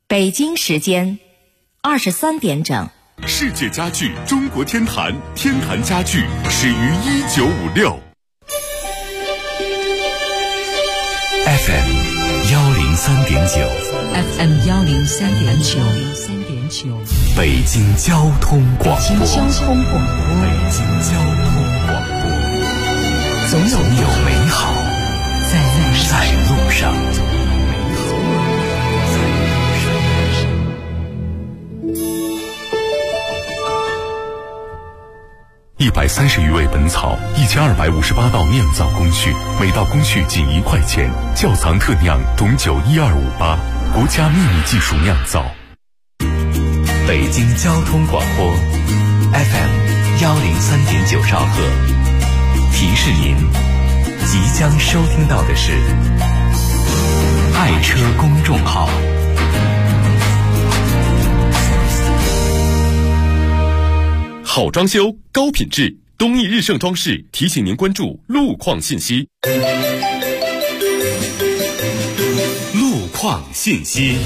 北京时间23点整。 世界家具中国天坛，天坛家具始于1956。 FM 103.9 FM 103.9 北京交通广播。 北京交通广播，总有美好在路上。130余味本草，1258道酿造工序，每道工序仅1块钱。窖藏特酿董酒1258，国家秘密技术酿造。北京交通广播 FM 103.9兆赫，提示您即将收听到的是爱车公众号。 好装修，高品质，东易日盛装饰提醒您关注路况信息。路况信息。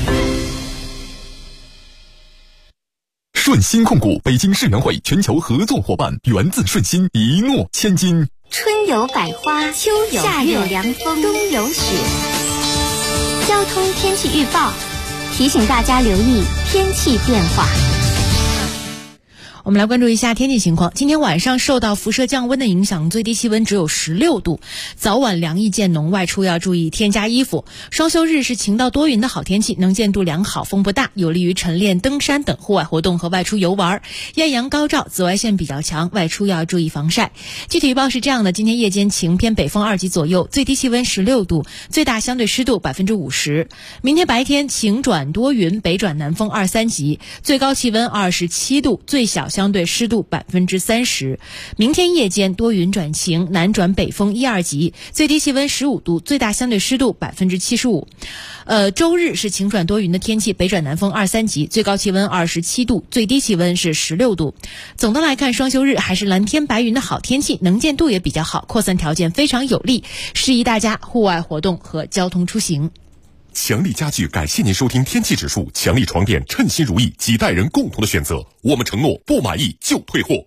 顺鑫控股北京世园会全球合作伙伴，源自顺鑫，一诺千金。 春有百花，秋有夏有凉风，冬有雪。交通天气预报提醒大家留意天气变化。 我们来关注一下天气情况。今天晚上受到辐射降温的影响，最低气温只有16度，早晚凉意渐浓，外出要注意添加衣服。双休日是晴到多云的好天气，能见度良好，风不大，有利于晨练、登山等户外活动和外出游玩。艳阳高照，紫外线比较强，外出要注意防晒。具体预报是这样的：今天夜间晴，偏北风2级左右，最低气温16度，最大相对湿度50%。明天白天晴转多云，北转南风2、3级，最高气温27度，最小相对湿度30%。明天夜间多云转晴，南转北风1、2级，最低气温15度，最大相对湿度75%。周日是晴转多云的天气，北转南风2、3级，最高气温27度，最低气温是16度。总的来看，双休日还是蓝天白云的好天气，能见度也比较好，扩散条件非常有利，适宜大家户外活动和交通出行。 强力家具感谢您收听天气指数，强力床垫称心如意，几代人共同的选择，我们承诺不满意就退货。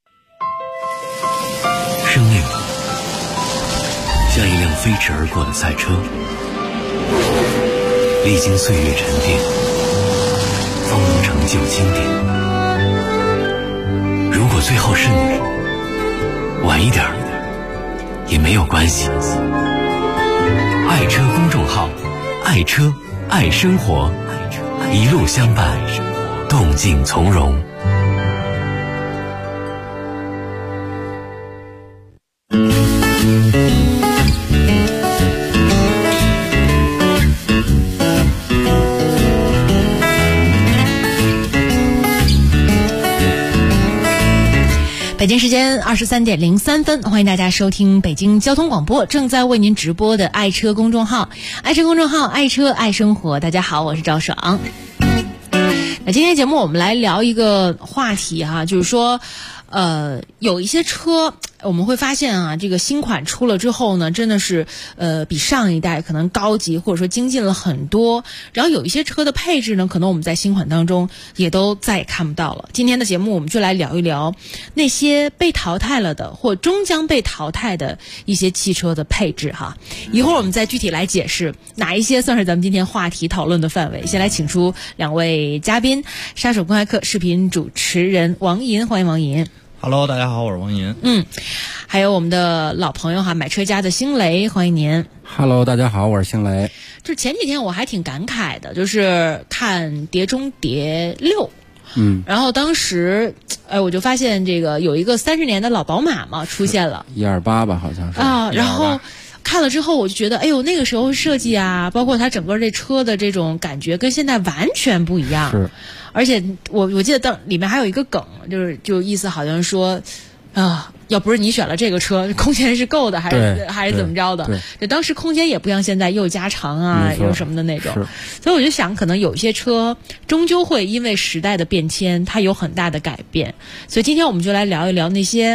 生命像一辆飞驰而过的赛车，历经岁月沉淀，方能成就经典。如果最后是你，晚一点也没有关系。爱车公众号，爱车爱生活，一路相伴，动静从容。 北京时间23点03分，欢迎大家收听北京交通广播正在为您直播的爱车公众号，爱车公众号，爱车爱生活。大家好，我是赵爽。那今天节目我们来聊一个话题哈，就是说有一些车我们会发现啊，这个新款出了之后呢，真的是比上一代可能高级或者说精进了很多。然后有一些车的配置呢，可能我们在新款当中也都再也看不到了。今天的节目我们就来聊一聊那些被淘汰了的或终将被淘汰的一些汽车的配置哈。一会儿我们再具体来解释哪一些算是咱们今天话题讨论的范围。先来请出两位嘉宾，杀手公开课视频主持人王银，欢迎王银。 Hello， 大家好，我是王银。 还有我们的老朋友哈，买车家的星雷，欢迎您。 Hello， 大家好，我是星雷。 就前几天我还挺感慨的，就是看《碟中谍6》，然后当时我就发现这个有一个30年的老宝马嘛出现了 128吧，好像是啊，然后看了之后我就觉得，哎呦，那个时候设计啊，包括它整个这车的这种感觉跟现在完全不一样。 是， 而且我记得里面还有一个梗，就意思好像说要不是你选了这个车，空间是够的，还是怎么着的？就当时空间也不像现在又加长啊，又什么的那种。所以我就想，可能有些车终究会因为时代的变迁，它有很大的改变。所以今天我们就来聊一聊那些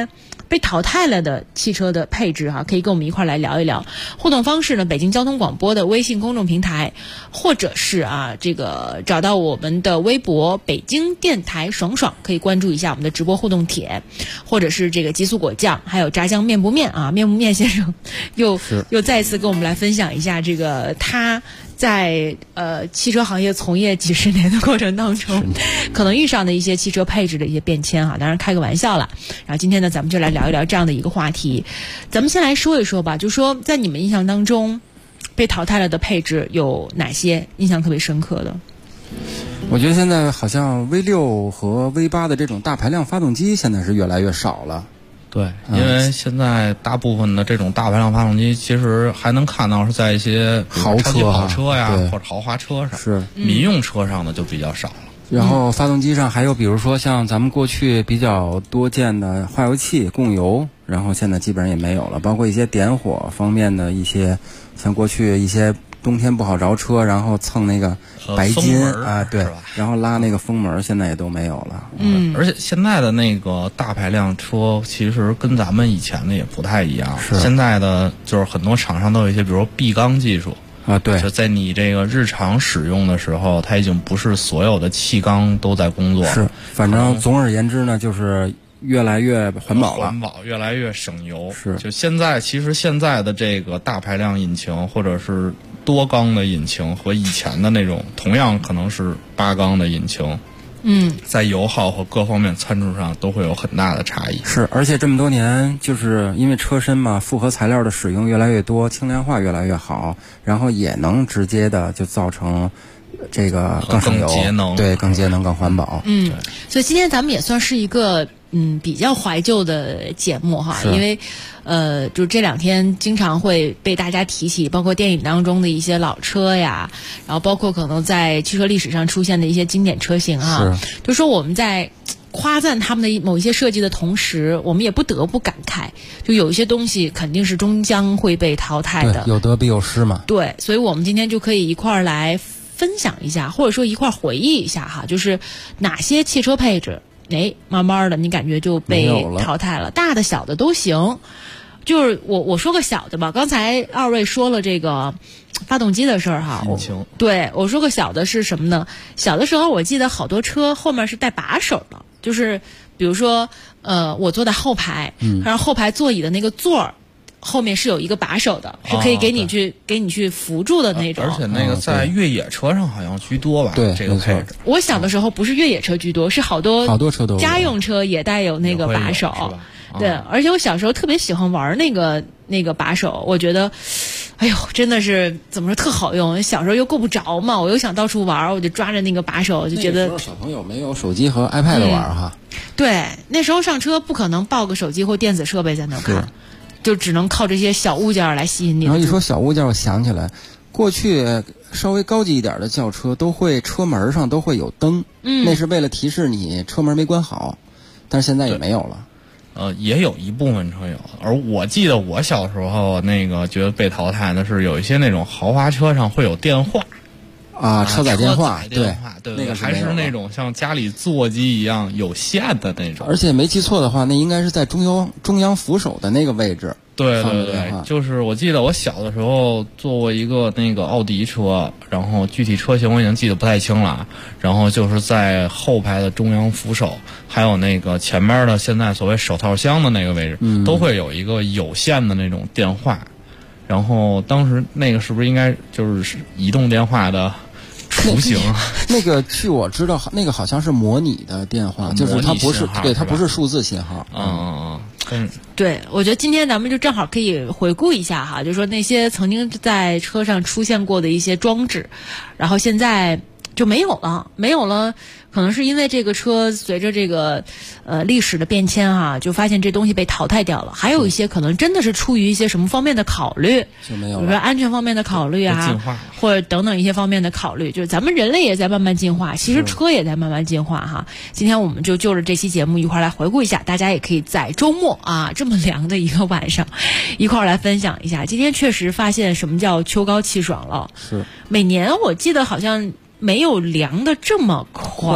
被淘汰了的汽车的配置可以跟我们一块来聊一聊。互动方式呢，北京交通广播的微信公众平台，或者是这个找到我们的微博北京电台爽爽，可以关注一下我们的直播互动帖，或者是这个极速果酱，还有炸酱面不面面不面先生又再次跟我们来分享一下这个他在汽车行业从业几十年的过程当中，可能遇上的一些汽车配置的一些变迁当然开个玩笑了。然后今天呢，咱们就来聊一聊这样的一个话题。咱们先来说一说吧，就说在你们印象当中，被淘汰了的配置有哪些印象特别深刻的？ 我觉得现在好像 V6 和 V8 的这种大排量发动机现在是越来越少了。 对，因为现在大部分的这种大排量发动机，其实还能看到是在一些豪车呀，或者豪华车上， 是民用车上的就比较少了。 然后发动机上还有比如说像咱们过去比较多见的化油器供油，然后现在基本上也没有了，包括一些点火方面的一些，像过去一些冬天不好着车，然后蹭那个白金对，然后拉那个风门，现在也都没有了。 而且现在的那个大排量车其实跟咱们以前的也不太一样。现在的就是很多厂商都有一些，比如说闭缸技术对， 就在你这个日常使用的时候，它已经不是所有的气缸都在工作。 是，反正总而言之呢，就是越来越环保了， 越来越省油。 是， 就现在的这个大排量引擎或者是多缸的引擎和以前的那种同样可能是8缸的引擎，在油耗和各方面参数上都会有很大的差异。 是，而且这么多年，就是因为车身嘛，复合材料的使用越来越多，轻量化越来越好，然后也能直接的就造成这个更省油、 更节能， 对，更节能、更环保。 所以今天咱们也算是一个比较怀旧的节目因为就这2天经常会被大家提起，包括电影当中的一些老车呀，然后包括可能在汽车历史上出现的一些经典车型就说我们在夸赞他们的某一些设计的同时，我们也不得不感慨，就有一些东西肯定是终将会被淘汰的， 有得必有失嘛。 对，所以我们今天就可以一块儿来分享一下，或者说一块儿回忆一下就是哪些汽车配置慢慢的你感觉就被淘汰了，大的小的都行。就是我说个小的吧，刚才二位说了这个发动机的事儿对，我说个小的是什么呢？小的时候我记得好多车后面是带把手的，就是比如说我坐在后排，然后后排座椅的那个座儿后面是有一个把手的，是可以给你去扶住的那种。 而且那个在越野车上好像居多吧？ 对， 这个配置。 我小的时候不是越野车居多，是好多车都有， 家用车也带有那个把手。对，而且我小时候特别喜欢玩那个把手，我觉得，哎呦，真的是怎么说特好用。小时候又够不着嘛，我又想到处玩，我就抓着那个把手，就觉得。 那个时候小朋友没有手机和 iPad 玩对，那时候上车不可能抱个手机或电子设备在那看，就只能靠这些小物件来吸引你。 然后一说小物件，我想起来，过去稍微高级一点的轿车都会车门上都会有灯，那是为了提示你车门没关好，但是现在也没有了。 也有一部分车有，而我记得我小时候那个觉得被淘汰的是有一些那种豪华车上会有电话车载电话，对， 那个还是那种像家里座机一样有线的那种。 而且没记错的话，那应该是在中央扶手的那个位置。 对，就是我记得我小的时候坐过一个那个奥迪车，然后具体车型我已经记得不太清了，然后就是在后排的中央扶手，还有那个前面的现在所谓手套箱的那个位置，都会有一个有线的那种电话。然后当时那个是不是应该就是移动电话的雏形？ 那个据我知道，那个好像是模拟的电话，就是它不是，对，它不是数字信号。 对，我觉得今天咱们就正好可以回顾一下就是说那些曾经在车上出现过的一些装置，然后现在就没有了。可能是因为这个车随着这个历史的变迁就发现这东西被淘汰掉了。还有一些可能真的是出于一些什么方面的考虑， 就没有了， 比如说安全方面的考虑或者等等一些方面的考虑，就是咱们人类也在慢慢进化，其实车也在慢慢进化今天我们就着这期节目一块来回顾一下，大家也可以在周末这么凉的一个晚上一块来分享一下。今天确实发现什么叫秋高气爽了， 是每年我记得好像没有凉的这么快。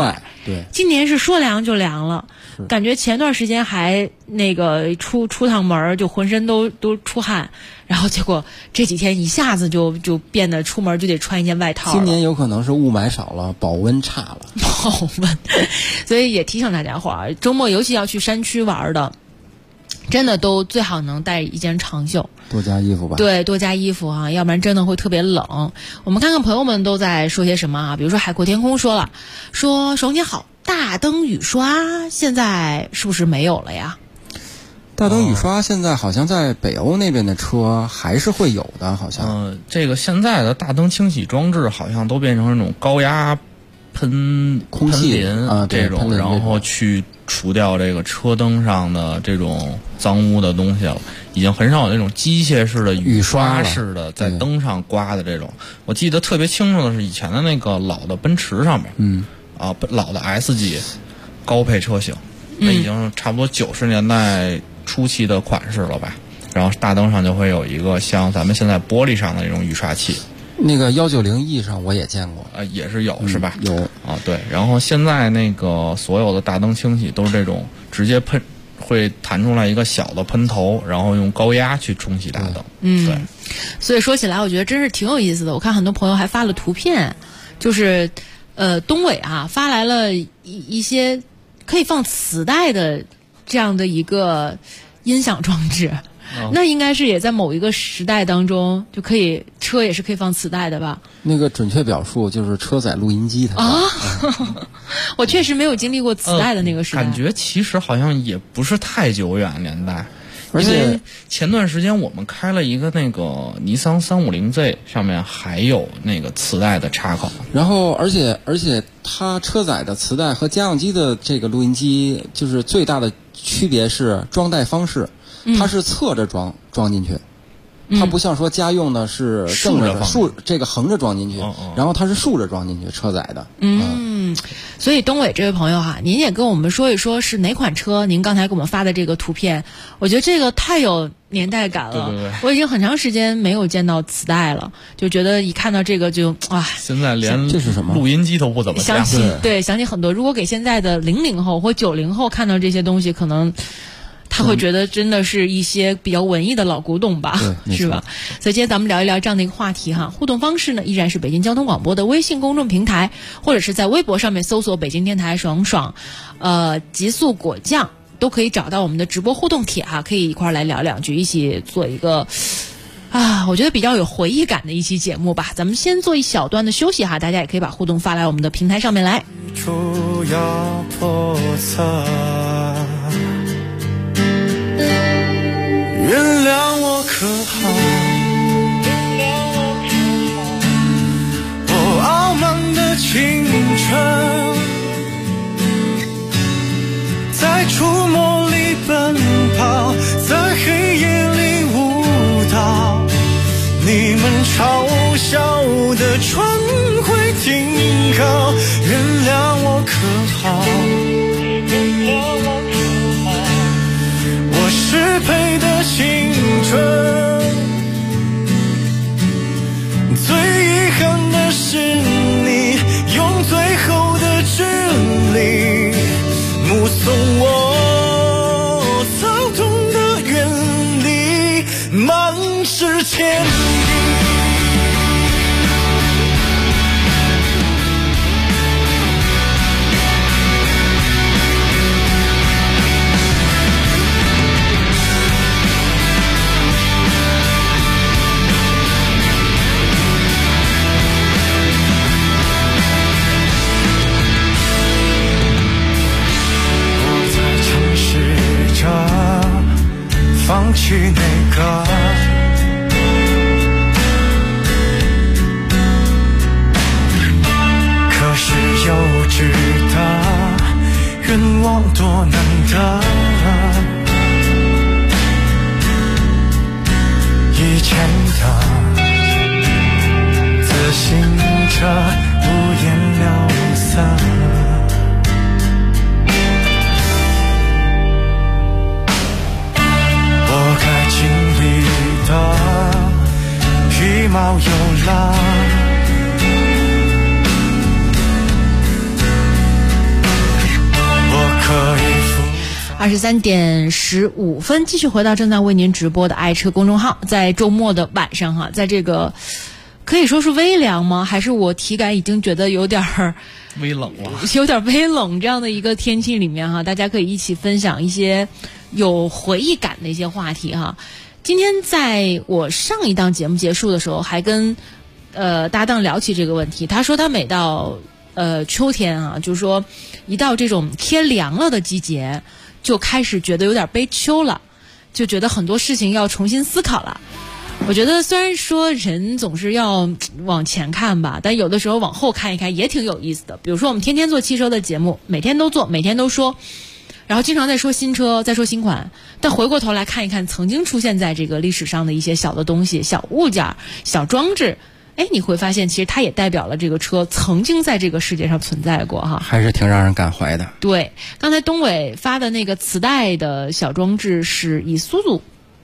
对， 今年是说凉就凉了，感觉前段时间还那个出趟门就浑身都出汗，然后结果这几天一下子就变得出门就得穿一件外套了。 今年有可能是雾霾少了，保温差了。 保温，所以也提醒大家伙儿，周末尤其要去山区玩的，真的都最好能带一件长袖， 多加衣服吧。 对，多加衣服啊，要不然真的会特别冷。我们看看朋友们都在说些什么啊，比如说海阔天空说了，说爽姐好，大灯雨刷现在是不是没有了呀？ 大灯雨刷现在好像在北欧那边的车还是会有的，好像。 这个现在的大灯清洗装置好像都变成那种高压空气淋这种，然后去除掉这个车灯上的这种脏污的东西了。已经很少有那种机械式的雨刷式的在灯上刮的这种。我记得特别清楚的是以前的那个老的奔驰上面，老的 S 级高配车型，那已经差不多90年代初期的款式了吧。然后大灯上就会有一个像咱们现在玻璃上的那种雨刷器。 那个190E 上我也见过， 也是有是吧？ 有啊，对。然后现在那个所有的大灯清洗都是这种直接喷，会弹出来一个小的喷头，然后用高压去冲洗大灯。对。 所以说起来，我觉得真是挺有意思的。我看很多朋友还发了图片，就是东伟啊发来了一些可以放磁带的这样的一个音响装置。那应该是也在某一个时代当中就可以，车也是可以放磁带的吧？ 那个准确表述就是车载录音机它我确实没有经历过磁带的那个时代， 感觉其实好像也不是太久远年代。因为前段时间我们开了一个那个尼桑350Z，上面还有那个磁带的插口。 然后而且它车载的磁带和家用机的这个录音机就是最大的区别是装带方式。它是侧着装进去，它不像说家用的是正着这个横着装进去，然后它是竖着装进去，车载的。 所以东伟这位朋友哈，您也跟我们说一说是哪款车？您刚才给我们发的这个图片，我觉得这个太有年代感了。 对。 我已经很长时间没有见到磁带了，就觉得一看到这个就啊， 现在连这是什么录音机都不怎么想起很多。如果给现在的00后或90后看到这些东西，可能他会觉得真的是一些比较文艺的老古董吧，是吧？所以今天咱们聊一聊这样的一个话题哈。互动方式呢，依然是北京交通广播的微信公众平台，或者是在微博上面搜索北京电台爽爽，极速果酱，都可以找到我们的直播互动帖哈，可以一块来聊两句，一起做一个我觉得比较有回忆感的一期节目吧。咱们先做一小段的休息哈，大家也可以把互动发来我们的平台上面来。 原谅我可好？傲慢的青春，在出没里奔跑，在黑夜里舞蹈。你们嘲笑的船会停靠，原谅我可好？我适配的青春，最遗憾的是你用最后的距离目送我操纵的远离满是千里。放弃那个可是幼稚的愿望多难得，以前的自行车无言了散，我该经历的皮毛有了， 可以 23点15分，继续回到正在为您直播的爱车公众号。在周末的晚上哈，在这个可以说是微凉吗？还是我体感已经觉得有点微冷了， 有点微冷这样的一个天气里面哈，大家可以一起分享一些有回忆感的一些话题哈。今天在我上一档节目结束的时候，还跟搭档聊起这个问题。他说他每到秋天啊，就是说一到这种天凉了的季节，就开始觉得有点悲秋了，就觉得很多事情要重新思考了。我觉得虽然说人总是要往前看吧，但有的时候往后看一看也挺有意思的。比如说我们天天做汽车的节目，每天都做，每天都说，然后经常在说新车，在说新款，但回过头来看一看曾经出现在这个历史上的一些小的东西、小物件、小装置，哎，你会发现其实它也代表了这个车曾经在这个世界上存在过哈， 还是挺让人感怀的。 对，刚才东伟发的那个磁带的小装置是以苏祖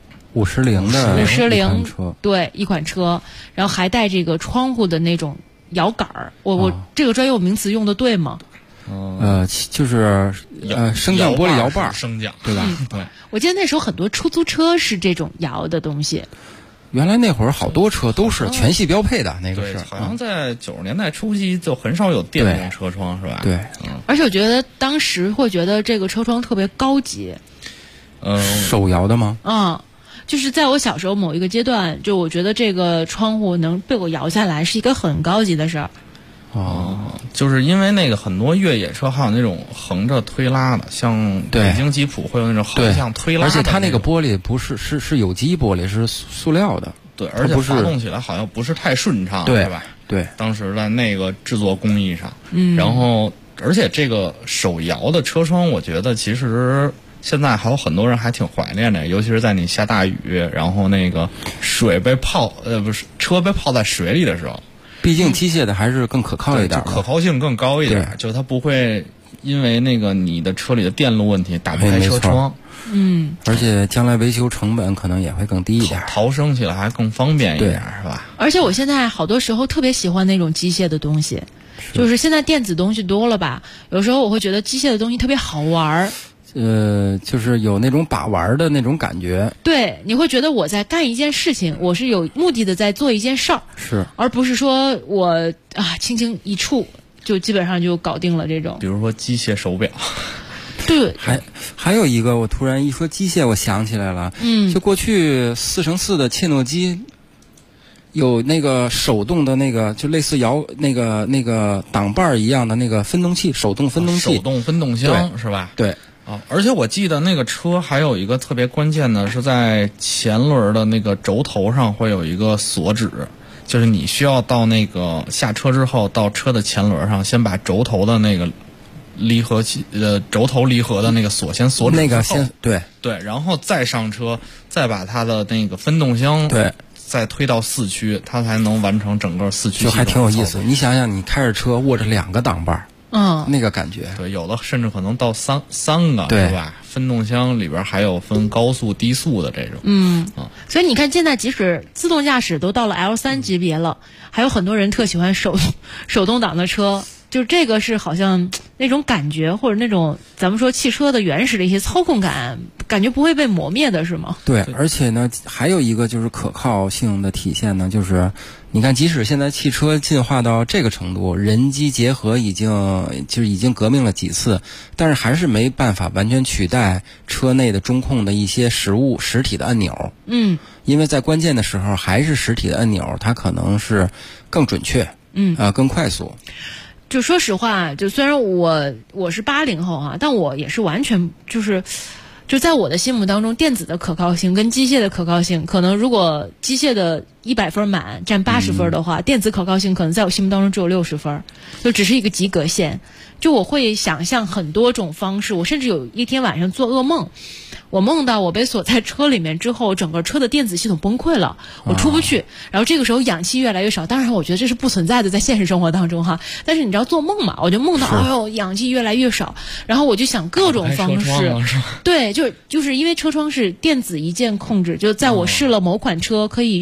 510的 510 车， 对，一款车，然后还带这个窗户的那种摇杆儿。我这个专有名词用的对吗？ 就是升降玻璃摇把， 升降， 对吧？ 对。 我记得那时候很多出租车是这种摇的东西。 原来那会儿好多车都是全系标配的，那个是。 好像在90年代初期就很少有电动车窗，是吧？ 对。 而且我觉得当时会觉得这个车窗特别高级。 手摇的吗？ 就是在我小时候某一个阶段，就我觉得这个窗户能被我摇下来是一个很高级的事儿。 就是因为那个很多越野车还有那种横着推拉的，像北京吉普会有那种横向推拉的， 而且它那个玻璃不是有机玻璃，是塑料的。 对，而且发动起来好像不是太顺畅， 对吧？ 对， 当时在那个制作工艺上，然后而且这个手摇的车窗，我觉得其实现在还有很多人还挺怀念的，尤其是在你下大雨，然后那个水被车被泡在水里的时候。 毕竟机械的还是更可靠一点， 可靠性更高一点，就它不会因为那个你的车里的电路问题打不开车窗。 而且将来维修成本可能也会更低一点， 逃生起来还更方便一点，是吧？ 而且我现在好多时候特别喜欢那种机械的东西，就是现在电子东西多了吧，有时候我会觉得机械的东西特别好玩。 就是有那种把玩的那种感觉。 对，你会觉得我在干一件事情，我是有目的的在做一件事儿， 是， 而不是说我轻轻一触就基本上就搞定了这种。 比如说机械手表。 对， 还有一个，我突然一说机械，我想起来了，就过去4乘4的切诺基。有那个手动的那个，就类似摇那个挡把一样的那个分动器，手动分动器， 手动分动箱是吧？ 对。 而且我记得那个车还有一个特别关键的是在前轮的那个轴头上会有一个锁止，就是你需要到那个下车之后到车的前轮上先把轴头的那个离合器轴头离合的那个锁先锁止， 那个先对， 然后再上车，再把它的那个分动箱对再推到4驱，它才能完成整个4驱。 就还挺有意思。你想想，你开着车握着2个挡把。那个感觉， 对，有的甚至可能到三个，对吧？分动箱里边还有分高速、低速的这种。 所以你看，现在即使自动驾驶都到了 L3级别了，还有很多人特喜欢手动挡的车。就这个是好像那种感觉，或者那种咱们说汽车的原始的一些操控感，感觉不会被磨灭的是吗？ 对，而且呢，还有一个就是可靠性的体现呢，就是你看，即使现在汽车进化到这个程度，人机结合已经革命了几次，但是还是没办法完全取代车内的中控的一些实体的按钮。因为在关键的时候，还是实体的按钮，它可能是更准确，更快速。 就说实话，就虽然我是80后但我也是完全就在我的心目当中，电子的可靠性跟机械的可靠性，可能如果机械的100分满占80分的话，电子可靠性可能在我心目当中只有60分，就只是一个及格线。就我会想象很多种方式，我甚至有一天晚上做噩梦，我梦到我被锁在车里面之后，整个车的电子系统崩溃了，我出不去，然后这个时候氧气越来越少。当然我觉得这是不存在的，在现实生活当中但是你知道做梦嘛，我就梦到氧气越来越少，然后我就想各种方式。对，就是因为车窗是电子一键控制，就在我试了某款车可以用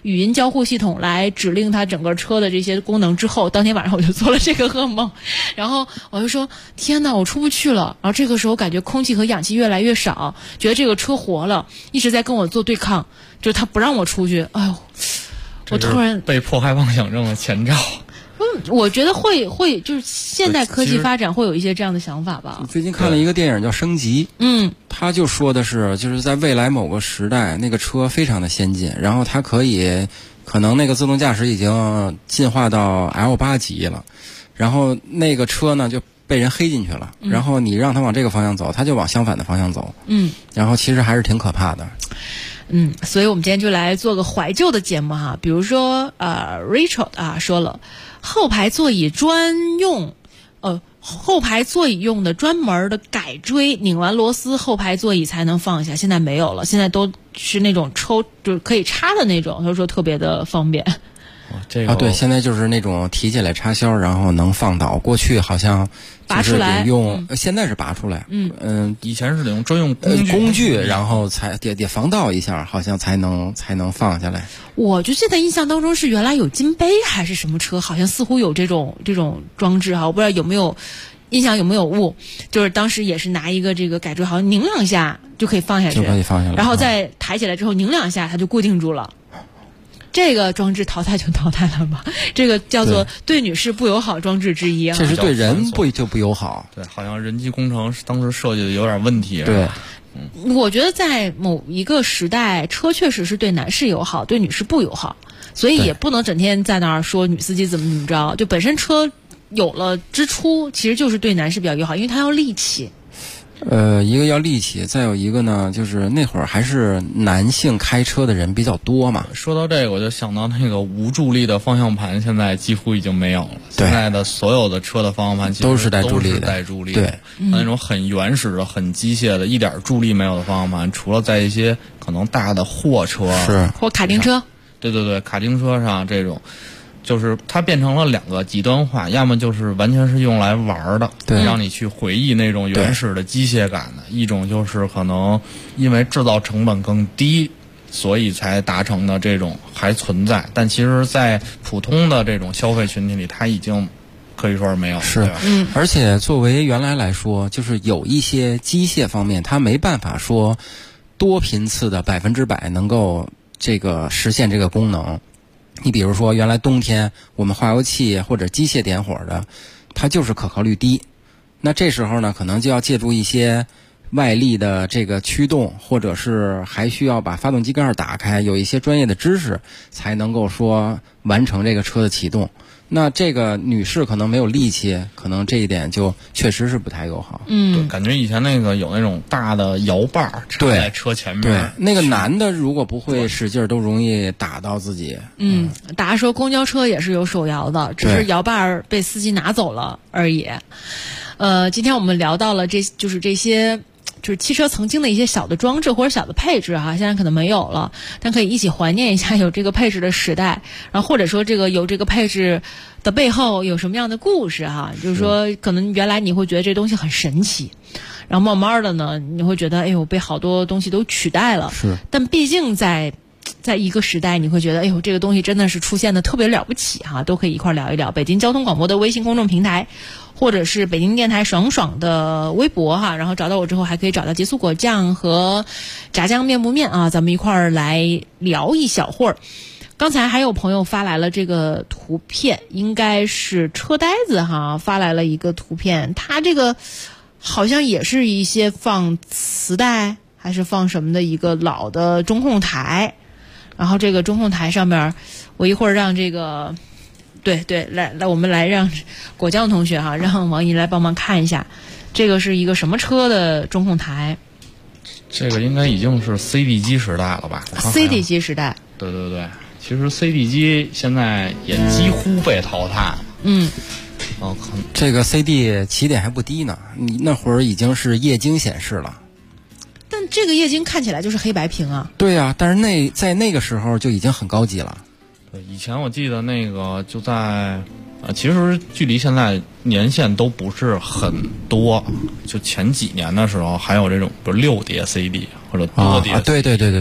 语音交互系统来指令它整个车的这些功能之后，当天晚上我就做了这个噩梦，然后我就说天哪，我出不去了。然后这个时候感觉空气和氧气越来越少，觉得这个车活了，一直在跟我做对抗，就是它不让我出去。哎呦，我突然被迫害妄想症的前兆。 我觉得会就是现代科技发展会有一些这样的想法吧。 最近看了一个电影叫《升级》，他就说的是就是在未来某个时代，那个车非常的先进，然后它可能那个自动驾驶已经进化到 L8 级了，然后那个车呢就被人黑进去了，然后你让它往这个方向走，它就往相反的方向走，然后其实还是挺可怕的。 所以我们今天就来做个怀旧的节目哈，比如说Richard 啊说了，后排座椅用的专门的改锥，拧完螺丝后排座椅才能放下，现在没有了，现在都是那种就是可以插的那种，他说特别的方便。 对，现在就是那种提起来插销，然后能放倒。过去好像拔出来现在是拔出来。 以前是得用专用工具，然后才得防倒一下，好像才能放下来。 我就现在印象当中是原来有金杯还是什么车，好像似乎有这种装置哈，我不知道有没有印象有没有误，就是当时也是拿一个这个改锥，好像拧两下就可以放下去，然后再抬起来之后拧两下它就固定住了。这个装置淘汰就淘汰了吧，这个叫做对女士不友好装置之一啊。 这是对人就不友好。 对，好像人机工程当时设计的有点问题。 对， 我觉得在某一个时代，车确实是对男士友好，对女士不友好，所以也不能整天在那儿说女司机怎么着。就本身车有了之初，其实就是对男士比较友好，因为它要力气。 一个要力气，再有一个呢，就是那会儿还是男性开车的人比较多嘛。 说到这个，我就想到那个无助力的方向盘，现在几乎已经没有了。现在的所有的车的方向盘其实都是带助力的。对， 那种很原始的、很机械的、一点助力没有的方向盘，除了在一些可能大的货车或卡丁车， 对，卡丁车上这种。就是它变成了两个极端化，要么就是完全是用来玩的，让你去回忆那种原始的机械感的；一种就是可能因为制造成本更低，所以才达成的这种还存在。但其实，在普通的这种消费群体里，它已经可以说是没有了。 是，而且作为原来来说，就是有一些机械方面，它没办法说多频次的100%能够这个实现这个功能。你比如说原来冬天我们化油器或者机械点火的，它就是可靠率低，那这时候呢可能就要借助一些外力的这个驱动，或者是还需要把发动机盖打开，有一些专业的知识才能够说完成这个车的启动。那这个女士可能没有力气，可能这一点就确实是不太友好。 对，感觉以前那个有那种大的摇把插在车前面， 对，那个男的如果不会使劲都容易打到自己。 大家说公交车也是有手摇的，只是摇把被司机拿走了而已。今天我们聊到了这些就是汽车曾经的一些小的装置或者小的配置哈，现在可能没有了，但可以一起怀念一下有这个配置的时代，然后或者说有这个配置的背后有什么样的故事哈，就是说可能原来你会觉得这东西很神奇，然后慢慢的呢你会觉得哎呦被好多东西都取代了，但毕竟在一个时代你会觉得哎呦这个东西真的是出现的特别了不起哈，都可以一块聊一聊。北京交通广播的微信公众平台或者是北京电台爽爽的微博哈，然后找到我之后还可以找到极速果酱和炸酱面不面啊，咱们一块儿来聊一小会儿。刚才还有朋友发来了这个图片，应该是车呆子哈发来了一个图片，他这个好像也是一些放磁带还是放什么的一个老的中控台，然后这个中控台上面我一会儿让这个对，来，我们来让果酱同学哈，让王姨来帮忙看一下，这个是一个什么车的中控台？ 这个应该已经是 CD 机时代了吧 ？CD 机时代。 对，其实 CD 机现在也几乎被淘汰。 这个 CD 起点还不低呢，你那会儿已经是液晶显示了。 但这个液晶看起来就是黑白屏啊。 对啊，但是在那个时候就已经很高级了。 对，以前我记得那个就在其实距离现在年限都不是很多，就前几年的时候还有这种比如6碟 CD 或者多碟 CD， 对，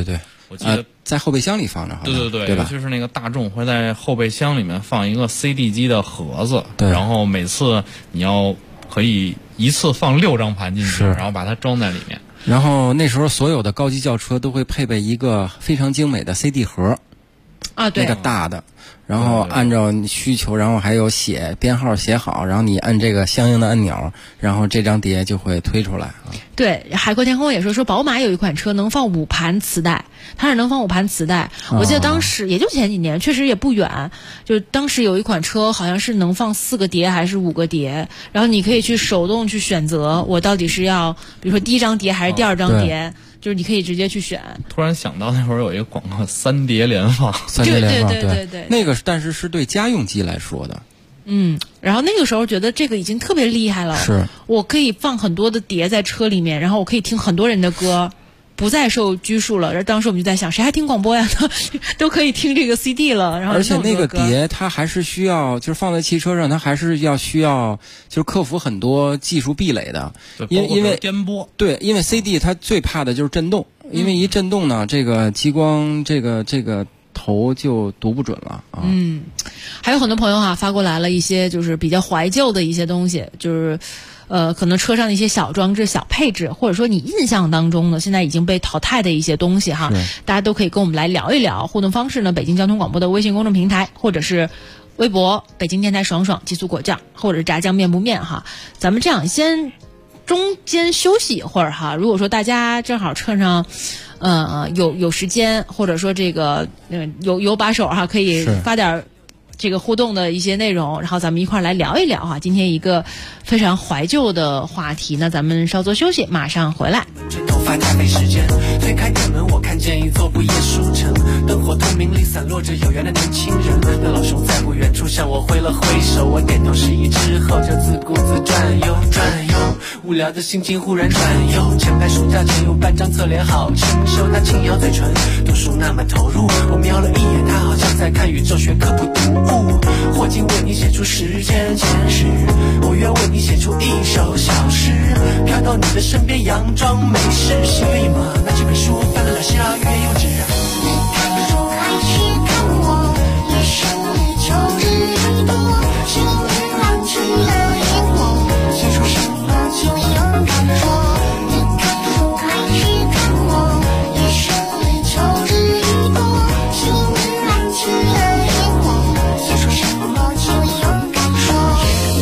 我记得在后备箱里放着，好像对对吧？ 就是那个大众会在后备箱里面放一个 CD 机的盒子，然后每次你可以一次放6张盘进去，然后把它装在里面。 然后那时候所有的高级轿车都会配备一个非常精美的 CD 盒啊，对， 那个大的，然后按照需求，然后还有编号写好，然后你按这个相应的按钮，然后这张碟就会推出来啊。 对，海阔天空也说宝马有一款车能放5盘磁带，它是能放5盘磁带。我记得当时也就前几年，确实也不远，就当时有一款车好像是能放4个碟还是5个碟，然后你可以去手动去选择，我到底是要比如说第1张碟还是第2张碟。就是你可以直接去选。 突然想到那会儿有一个广告，3碟连放 ，3碟连放， 对， 那个但是对家用机来说的。 然后那个时候觉得这个已经特别厉害了， 是我可以放很多的碟在车里面，然后我可以听很多人的歌，不再受拘束了。然后当时我们就在想，谁还听广播呀？都可以听这个 CD 了。然后而且那个碟它还是需要，就是放在汽车上，它还是需要就是克服很多技术壁垒的，因为颠簸。 对，因为 CD 它最怕的就是震动，因为一震动呢，这个激光这个头就读不准了啊。 还有很多朋友发过来了一些就是比较怀旧的一些东西，就是可能车上的一些小装置、小配置，或者说你印象当中呢现在已经被淘汰的一些东西大家都可以跟我们来聊一聊。互动方式呢，北京交通广播的微信公众平台，或者是微博北京电台爽爽极速果酱，或者是炸酱面不面咱们这样先中间休息一会儿如果说大家正好车上有时间，或者说这个有把手可以发点这个互动的一些内容，然后咱们一块来聊一聊今天一个非常怀旧的话题呢，咱们稍作休息，马上回来。 头发太费时间，推开店门，我看见一座不夜书城，灯火通明里散落着有缘的年轻人。那老兄在不远处向我挥了挥手，我点头示意之后就自顾自转悠，无聊的心情忽然转悠。前排书架前有半张侧脸好清秀，他轻咬嘴唇，读书那么投入。我瞄了一眼，他好像在看宇宙学科普读物。霍金为你写出时间简史，我愿为你写出一首小诗，飘到你的身边，佯装没事。幸运吗？拿起本书翻了2下，欲言又止。 你看书还是看我，一生里就日多，心里燃起了烟火，写出什么就勇敢说。你看书还是看我，一生里就日多，心里燃起了烟火，写出什么就勇敢说。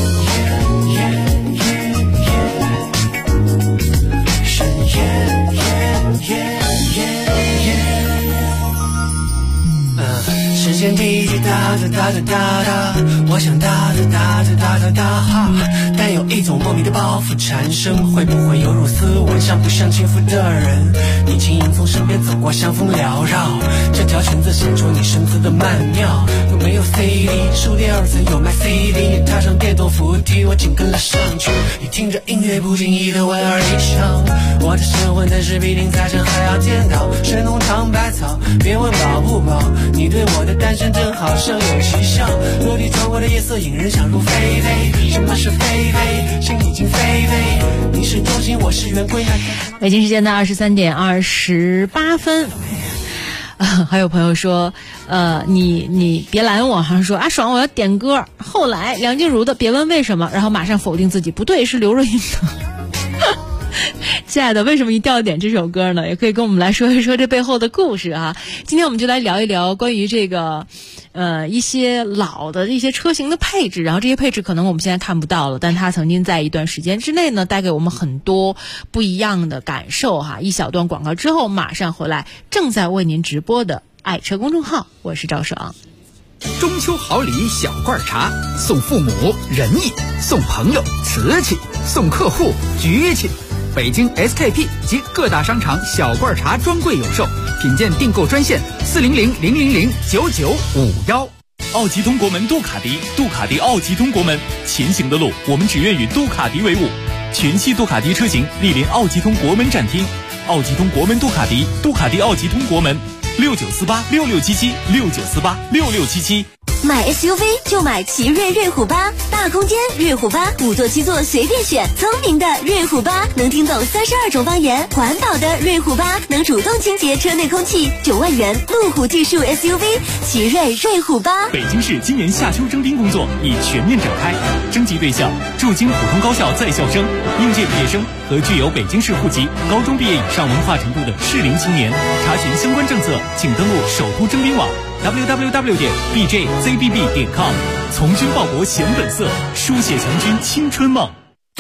时间滴滴答答答答答答，我想答答答答答答答哈，但有一种莫名的包袱缠身，会不会有如斯文像不像轻浮的人？你轻盈从身边走过，香风缭绕，这条裙子显出你身姿的曼妙。有没有 CD？ 书店2层有卖 CD， 你踏上电动扶梯，我紧跟了上去。你听着音乐不经意的莞尔一笑，我的神魂但是必定财神还要见到，神农尝百草，别问饱不饱，你对我的单身真好，相有奇效。落地窗外的夜色引人想入非非，什么是非非？心已经飞飞，你是中心，我是圆规。 北京时间的23点28分。还有朋友说，你别拦我，好像说阿爽我要点歌。后来梁静茹的别问为什么，然后马上否定自己，不对，是刘若英的。亲爱的，为什么一定要点这首歌呢？也可以跟我们来说一说这背后的故事今天我们就来聊一聊关于这个一些老的一些车型的配置，然后这些配置可能我们现在看不到了，但它曾经在一段时间之内呢带给我们很多不一样的感受一小段广告之后马上回来，正在为您直播的爱车公众号，我是赵爽。 中秋好礼小罐茶，送父母仁义，送朋友瓷器，送客户局气。北京 SKP 及各大商场小罐茶专柜有售，品鉴订购专线400-000-9951。 奥吉通国门杜卡迪，杜卡迪奥吉通国门，前行的路我们只愿与杜卡迪为伍。全系杜卡迪车型莅临奥吉通国门展厅，奥吉通国门杜卡迪，杜卡迪奥吉通国门，69486677，69486677。 买 SUV 就买奇瑞瑞虎吧，8 大空间，瑞虎8，五座7座随便选。聪明的瑞虎8能听懂32种方言，环保的瑞虎8能主动清洁车内空气。9万元路虎技术 SUV 奇瑞瑞虎8。 北京市今年夏秋征兵工作已全面展开，征集对象驻京普通高校在校生、应届毕业生和具有北京市户籍、高中毕业以上文化程度的适龄青年。查询相关政策，请登录首都征兵网 www.bjzbb.com。从军报国显本色，书写强军青春梦。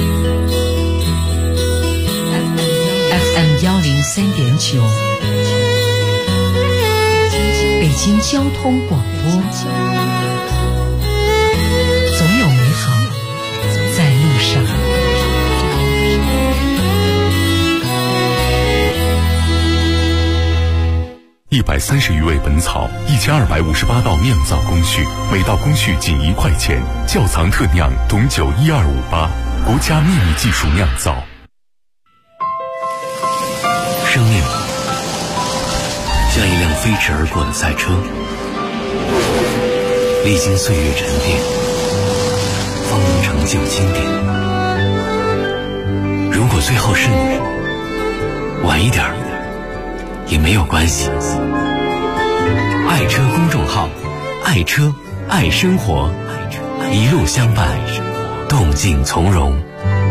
FM 103.9，北京交通广播。总有美好在路上。 130余味本草，1258道酿造工序，每道工序仅1块钱。窖藏特酿董酒12588，国家秘密技术酿造。 生命像一辆飞驰而过的赛车，历经岁月沉淀，方能成就经典。如果最后是你，晚一点也没有关系。爱车公众号，爱车爱生活，一路相伴，动静从容。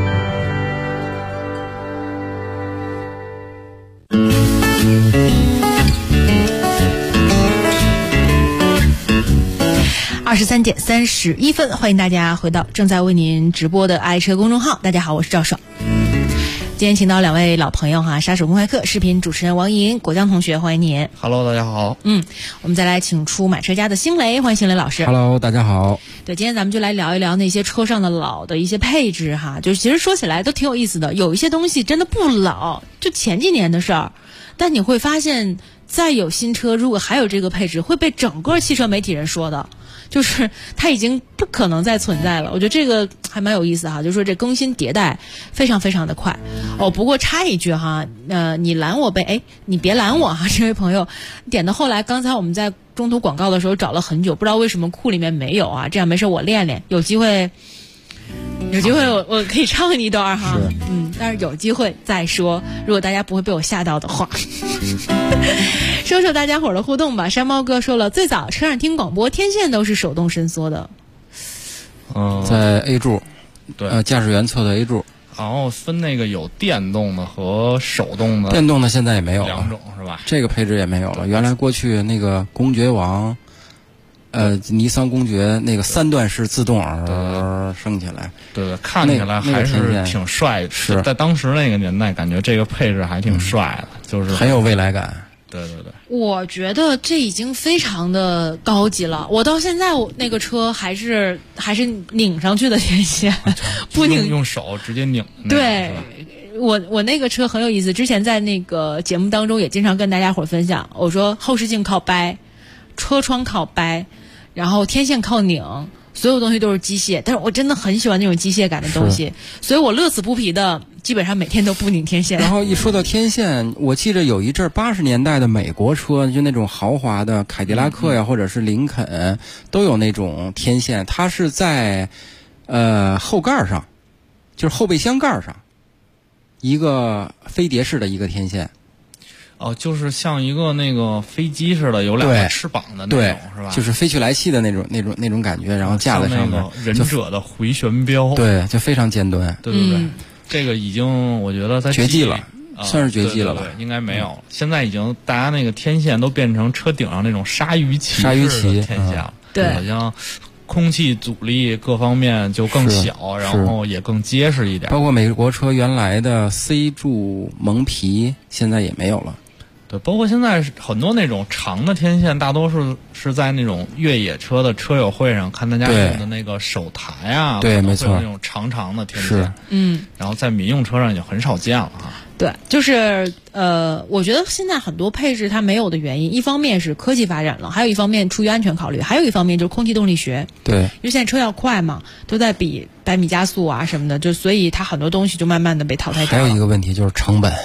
23点31分，欢迎大家回到正在为您直播的爱车公众号。大家好，我是赵爽。今天请到2位老朋友哈，杀手公开课视频主持人王莹、果酱同学，欢迎您。 Hello， 大家好。 我们再来请出买车家的星雷，欢迎星雷老师。 Hello， 大家好。 对，今天咱们就来聊一聊那些车上的老的一些配置哈，就是其实说起来都挺有意思的，有一些东西真的不老，就前几年的事儿，但你会发现再有新车如果还有这个配置，会被整个汽车媒体人说的，就是它已经不可能再存在了。我觉得这个还蛮有意思哈，就是说这更新迭代非常非常的快。不过插一句哈，你拦我呗，你别拦我哈，这位朋友点到后来，刚才我们在中途广告的时候找了很久，不知道为什么库里面没有啊，这样没事我练练，有机会我可以唱一段哈，但是有机会再说，如果大家不会被我吓到的话。说说大家伙的互动吧。山猫哥说了，最早车上听广播天线都是手动伸缩的， 在 A 柱， 对， 驾驶员侧的 A 柱， 然后分那个有电动的和手动的， 电动的现在也没有了， 两种是吧？ 这个配置也没有了。原来过去那个公爵王，尼桑公爵那个3段式自动升起来， 对，看起来还是挺帅的。 是在当时那个年代，感觉这个配置还挺帅的，就是很有未来感。 对对对， 我觉得这已经非常的高级了。我到现在我那个车还是拧上去的天线，不拧， 用手直接拧。 对，我那个车很有意思，之前在那个节目当中也经常跟大家伙分享，我说后视镜靠掰，车窗靠掰，然后天线靠拧，所有东西都是机械，但是我真的很喜欢那种机械感的东西，所以我乐此不疲的基本上每天都不拧天线。 然后一说到天线，我记得有一阵80年代的美国车，就那种豪华的凯迪拉克呀，或者是林肯，都有那种天线，它是在后盖上，就是后备箱盖上，一个飞碟式的一个天线。 就是像一个那个飞机似的，有2个翅膀的那种，是吧？ 就是飞去来气的那种感觉，然后架在上面， 忍者的回旋镖， 对，就非常尖端。 对对对，这个已经我觉得在绝迹了，算是绝迹了吧？ 对，应该没有了。现在已经大家那个天线都变成车顶上那种鲨鱼鳍天线了， 对， 好像空气阻力各方面就更小，然后也更结实一点。 包括美国车原来的 C 柱蒙皮，现在也没有了。 对，包括现在很多那种长的天线，大多数是在那种越野车的车友会上看大家用的那个手台啊， 对，没错， 那种长的天线，然后在民用车上已经很少见了哈。 对，就是我觉得现在很多配置它没有的原因，一方面是科技发展了，还有一方面出于安全考虑，还有一方面就是空气动力学。 对， 因为现在车要快嘛，都在比百米加速啊什么的，就所以它很多东西就慢慢的被淘汰掉了。 还有一个问题就是成本。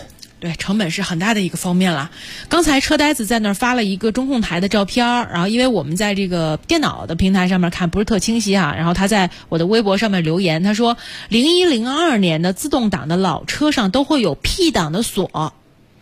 对，成本是很大的一个方面了。刚才车呆子在那儿发了一个中控台的照片，然后因为我们在这个电脑的平台上面看不是特清晰然后他在我的微博上面留言，他说01、02年的自动挡的老车上都会有 P 档的锁。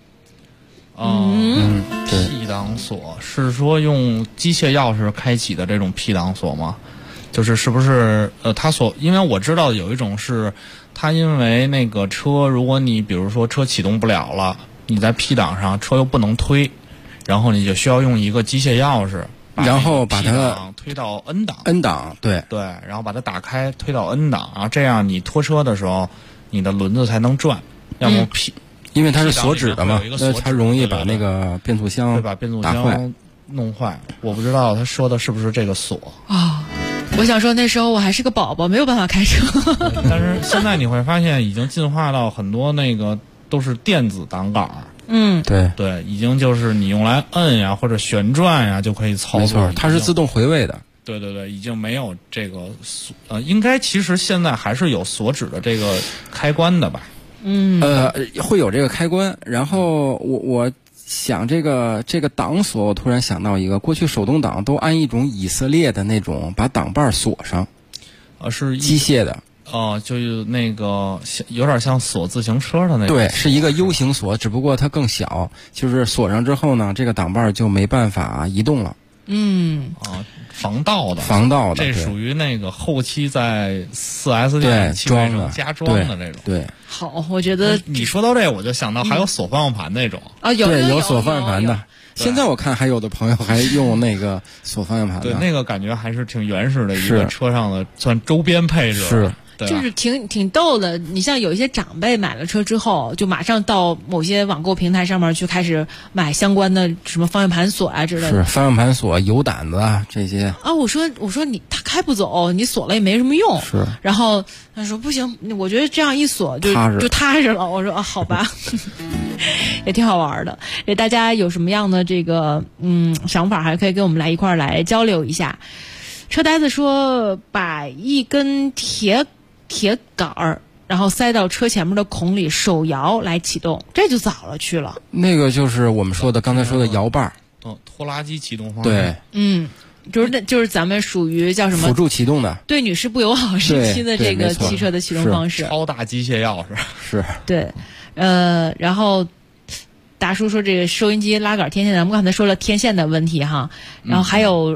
P 档锁是说用机械钥匙开启的这种 P 档锁吗？是不是它锁？因为我知道有一种是它因为那个车，如果你比如说车启动不了了，你在 P 档上车又不能推，然后你就需要用一个机械钥匙， 然后把它推到 N 档。 N 档，对， 然后把它打开推到 N 档，然后这样你拖车的时候，你的轮子才能转。要么 P， 因为它是锁止的嘛，那它容易把那个变速箱会把变速箱弄坏。我不知道他说的是不是这个锁啊。我想说那时候我还是个宝宝，没有办法开车。 但是现在你会发现已经进化到很多那个都是电子挡杆。 对， 已经就是你用来摁呀或者旋转呀就可以操作。 没错，它是自动回位的。 对，已经没有这个应该其实现在还是有锁止的这个开关的吧？ 会有这个开关。然后我想这个档锁，我突然想到一个，过去手动挡都按一种以色列的那种把挡把锁上， 是机械的。 就那个有点像锁自行车的那种。 对，是一个 U 型锁，只不过它更小，就是锁上之后呢，这个挡把就没办法移动了。 防盗的，这属于那个后期在 4S 店装的加装的这种。 对， 好，我觉得你说到这，我就想到还有锁方向盘那种有锁方向盘的。现在我看还有的朋友还用那个锁方向盘的。 对，那个感觉还是挺原始的一个车上的算周边配置。 是。 就是挺逗的，你像有一些长辈买了车之后，就马上到某些网购平台上面去开始买相关的什么方向盘锁之类的。 是方向盘锁、油胆子这些。 我说他开不走，你锁了也没什么用。 是。 然后他说不行，我觉得这样一锁就踏实了。我说好吧，也挺好玩的。大家有什么样的这个想法，还可以跟我们一块儿来交流一下。车呆子说把一根铁杆儿，然后塞到车前面的孔里，手摇来启动，这就早了去了。 那个就是我们刚才说的摇把， 拖拉机启动方式。 对，就是咱们属于叫什么辅助启动的， 对女士不友好时期的这个汽车的启动方式。 超大机械钥匙是。 对，然后大叔说这个收音机拉杆天线，咱们刚才说了天线的问题哈，然后还有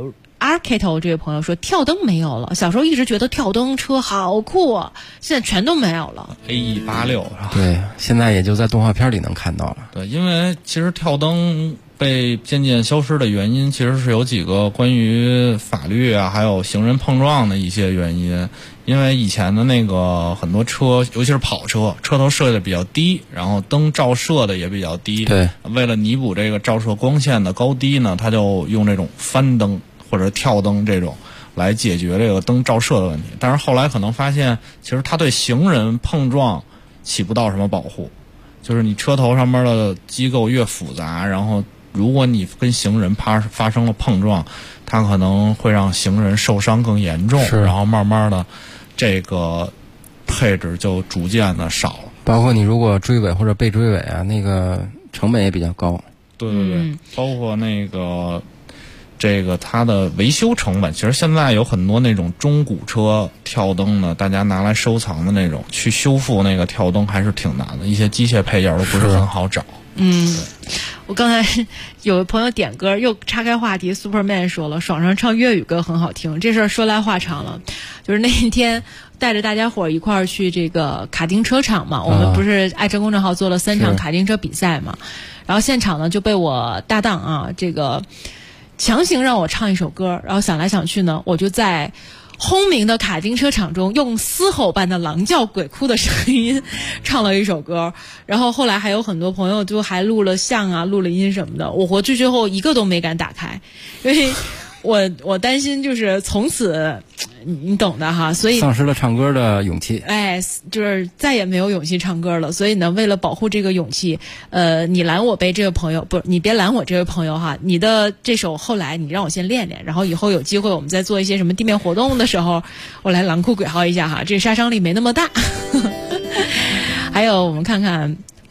Arcado 这位朋友说跳灯没有了，小时候一直觉得跳灯车好酷现在全都没有了。 AE86 对，现在也就在动画片里能看到了。 对，因为其实跳灯被渐渐消失的原因，其实是有几个关于法律还有行人碰撞的一些原因。因为以前的那个很多车，尤其是跑车，车头设计的比较低，然后灯照射的也比较低。 对， 为了弥补这个照射光线的高低呢，它就用这种翻灯或者跳灯这种来解决这个灯照射的问题。但是后来可能发现，其实它对行人碰撞起不到什么保护。就是你车头上面的机构越复杂，然后如果你跟行人发生了碰撞，它可能会让行人受伤更严重，然后慢慢的这个配置就逐渐的少了。 包括你如果追尾或者被追尾那个成本也比较高。 对，包括那个这个它的维修成本，其实现在有很多那种中古车跳灯的，大家拿来收藏的那种，去修复那个跳灯还是挺难的，一些机械配件都不是很好找。 我刚才有朋友点歌，又岔开话题 ，Superman 说了，爽爽唱粤语歌很好听。这事儿说来话长了，就是那一天带着大家伙一块儿去这个卡丁车场嘛，我们不是爱车公众号做了3场卡丁车比赛嘛，然后现场呢就被我搭档这个强行让我唱一首歌，然后想来想去呢，我就在轰鸣的卡丁车场中用嘶吼般的狼叫鬼哭的声音唱了一首歌，然后后来还有很多朋友就还录了像录了音什么的，我最后一个都没敢打开，因为我担心就是从此你懂的哈，所以丧失了唱歌的勇气。 就是再也没有勇气唱歌了。所以呢，为了保护这个勇气，你拦我呗，这位朋友，不是你别拦我这位朋友哈，你的这首后来你让我先练练，然后以后有机会我们再做一些什么地面活动的时候，我来狼哭鬼嚎一下哈，这杀伤力没那么大。还有我们看看。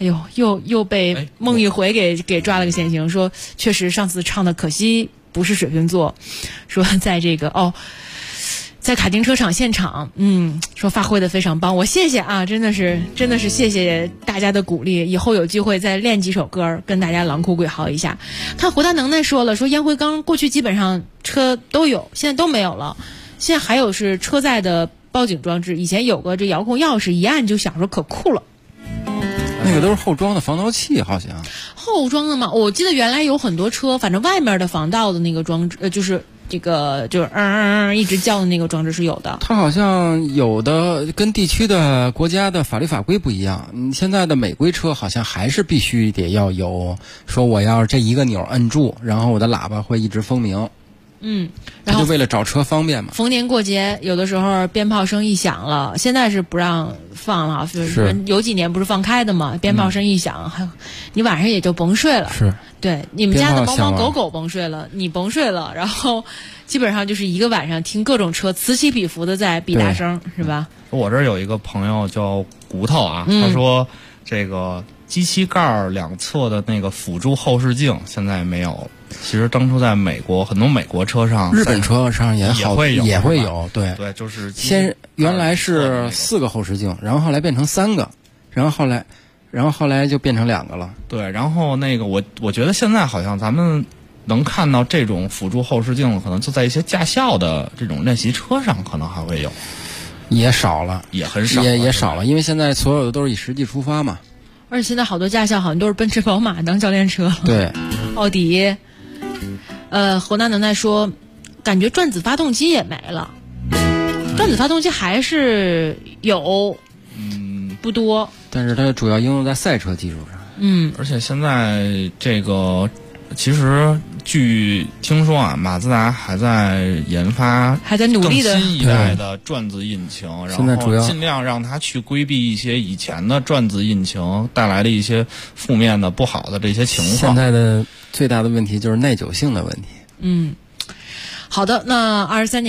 哎呦，又被孟一回给抓了个现行，说确实上次唱的可惜不是水瓶座，说在这个在卡丁车场现场，说发挥的非常棒，我谢谢啊，真的是谢谢大家的鼓励，以后有机会再练几首歌跟大家狼哭鬼嚎一下。看胡大能耐说了，说烟灰缸过去基本上车都有，现在都没有了，现在还有是车载的报警装置，以前有个这遥控钥匙一按就响，说可酷了。 那个都是后装的防盗器，好像后装的吗？我记得原来有很多车，反正外面的防盗的那个装置，就是这个就是一直叫的那个装置是有的。 它好像有的跟地区的国家的法律法规不一样，现在的美规车好像还是必须得要有，说我要这一个钮摁住，然后我的喇叭会一直蜂鸣。 然后就为了找车方便嘛。 逢年过节，有的时候鞭炮声一响了，现在是不让放了，是有几年不是放开的嘛？鞭炮声一响，你晚上也就甭睡了。 是， 对，你们家的猫猫狗狗甭睡了，你甭睡了，然后基本上就是一个晚上听各种车此起彼伏的在比大声，是吧？ 我这儿有一个朋友叫骨头啊，他说这个机器盖两侧的那个辅助后视镜现在没有。其实当初在美国很多美国车上、 日本车上也会有，对， 就是原来是4个后视镜，然后后来变成3个，然后后来就变成2个了。 对，然后那个我觉得现在好像咱们能看到这种辅助后视镜，可能就在一些驾校的这种练习车上可能还会有， 也少了， 也很少， 也少了，因为现在所有的都是以实际出发嘛。 而且现在好多驾校好像都是奔驰、宝马当教练车， 对， 奥迪。侯大能耐说，感觉转子发动机也没了，转子发动机还是有，不多， 但是它主要应用在赛车技术上。 而且现在这个其实据听说啊，马自达还在研发， 还在努力的更新一代的转子引擎，然后尽量让它去规避一些以前的转子引擎带来的一些负面的不好的这些情况。 现在的最大的问题就是耐久性的问题。 好的，那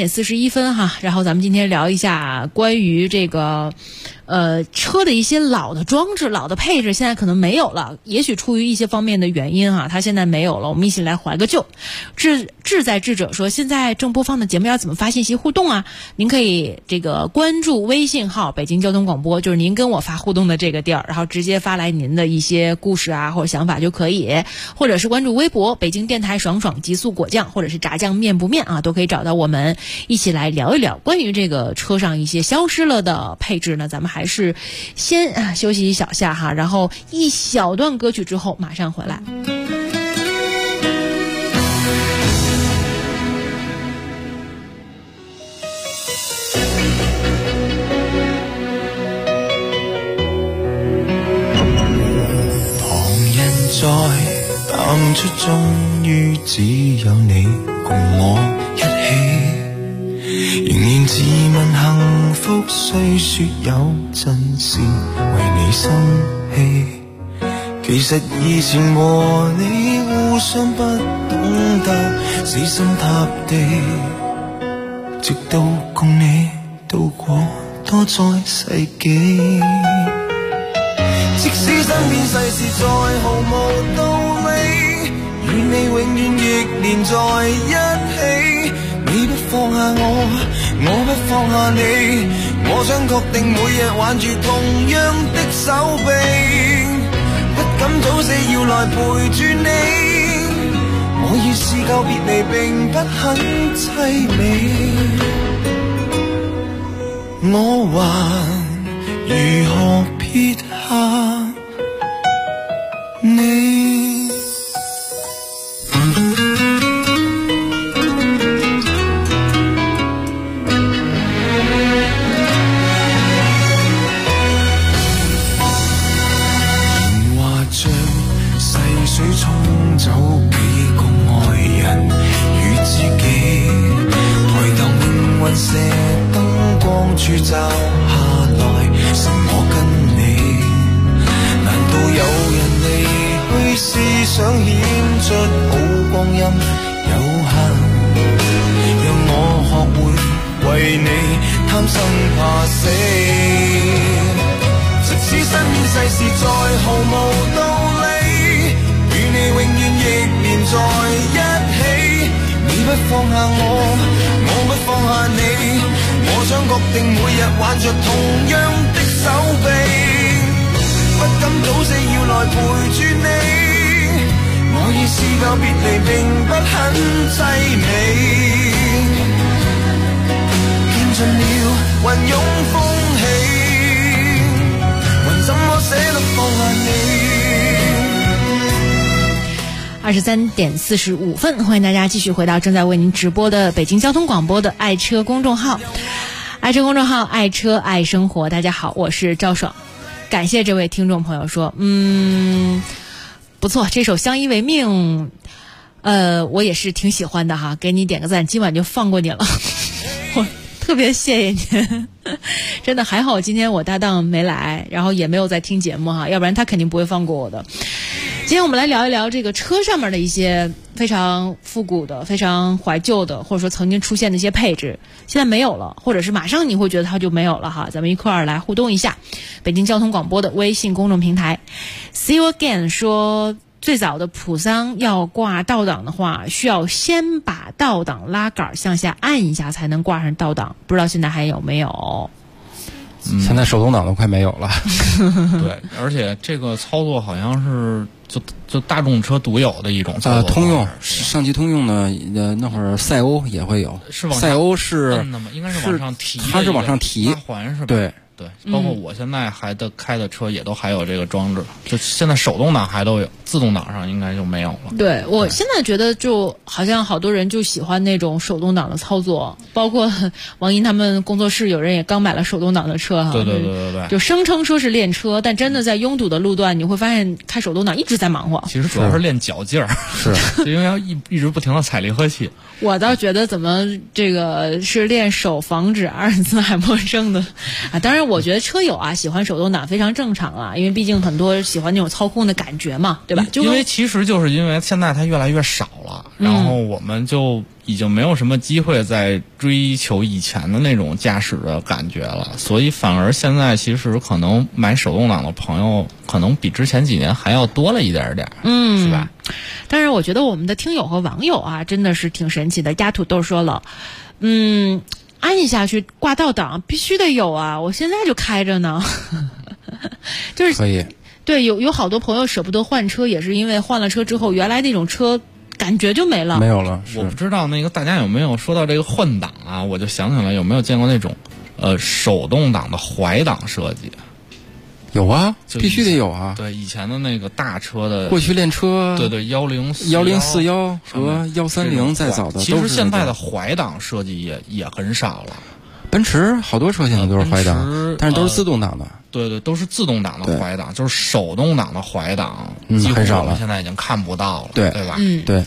23:41哈，然后咱们今天聊一下关于这个车的一些老的装置、老的配置，现在可能没有了，也许出于一些方面的原因哈，它现在没有了，我们一起来怀个旧。志在智者说，现在正播放的节目要怎么发信息互动啊？您可以这个关注微信号北京交通广播，就是您跟我发互动的这个地儿，然后直接发来您的一些故事啊或者想法就可以，或者是关注微博北京电台爽爽极速果酱，或者是炸酱面不面啊，都可以找到我们，一起来聊一聊关于这个车上一些消失了的配置呢。咱们还是先休息一小下哈，然后一小段歌曲之后马上回来。 在淡出，終於只有你共我一起，仍然自問幸福雖說有陣時為你生氣，其實以前和你互相不懂得死心塌地，直到共你度過多載世紀。即使身邊世事再毫無道理，與你永遠亦連在一起。你不放下我，我不放下你，我想確定每日挽住同樣的手臂，不敢早死要來陪住你。我已試夠別離並不很凄美，我還如何撇下你？年華像細水沖走幾個愛人與知己，抬頭命運射燈光處照下來，剩我跟你。難道有人離去是想顯出好光陰有限？讓我學會為你貪生怕死，即使身邊世是再毫無道理，與你永遠亦連在一起。你不放下我，我不放下你，我想確定每日挽着同樣的手臂，不敢早死要來陪住你。我已試夠別離並不很凄美，見盡了雲湧風起，還怎麼捨得放下你 ？23:45，歡迎大家繼續回到正在為您直播的北京交通廣播的愛車公眾號，愛車公眾號，愛車愛生活。大家好，我是趙爽。感謝這位聽眾朋友說，不錯，這首相依為命，我也是挺喜歡的哈，給你點個讚，今晚就放過你了。我特別謝謝你，真的還好今天我搭檔沒來，然後也沒有在聽節目哈，要不然他肯定不會放過我的。今天我們來聊一聊這個車上面的一些非常復古的、非常懷舊的，或者說曾經出現的一些配置，現在沒有了，或者是馬上你會覺得它就沒有了哈。咱們一塊兒來互動一下。北京交通廣播的微信公眾平台 See you again 說，最早的普桑要掛倒檔的話，需要先把倒檔拉桿向下按一下才能掛上倒檔，不知道現在還有沒有？ 現在手動擋都快沒有了。 對，而且這個操作好像是就大眾車獨有的一種操作。 通用，上汽通用呢，那會兒賽歐也會有。 是往賽歐是應該是往上提， 它是往上提拉環是吧？ 對。 对，包括我現在開的車也都還有這個裝置，就現在手動擋還都有，自動擋上應該就沒有了。 對，我現在覺得就好像好多人就喜歡那種手動擋的操作，包括王英他們工作室有人也剛買了手動擋的車哈。 對對對對對， 就聲稱說是練車，但真的在擁堵的路段，你會發現開手動擋一直在忙活。 其實主要是練腳勁兒，是因為要一直不停的踩離合器。 我倒覺得怎麼這個是練手防止阿爾茲海默症的啊？當然，我覺得車友啊喜歡手動擋非常正常啊，因為畢竟很多喜歡那種操控的感覺嘛，對吧？ 因為其實就是因為現在它越來越少了，然後我們就已經沒有什麼機會再追求以前的那種駕駛的感覺了，所以反而現在其實可能買手動擋的朋友可能比之前幾年還要多了一點點，是吧？ 但是我覺得我們的聽友和網友啊真的是挺神奇的。丫土豆說了，按一下去掛倒檔必須得有啊，我現在就開着呢。就是可以。 對，有好多朋友捨不得換車，也是因為換了車之後原來那種車感覺就沒了。 沒有了。 我不知道那個大家有沒有說到這個換擋啊，我就想起來有沒有見過那種手動擋的懷檔設計。 有啊，必須得有啊。 對，以前的那個大車的過去練車， 對對 1041和130再早的， 其實現在的懷檔設計也很少了。 奔馳好多車現在都是懷檔，但是都是自動擋的。 對对，都是自動擋的懷檔，就是手動擋的懷檔，幾乎我們現在已經看不到了，對吧？ 對。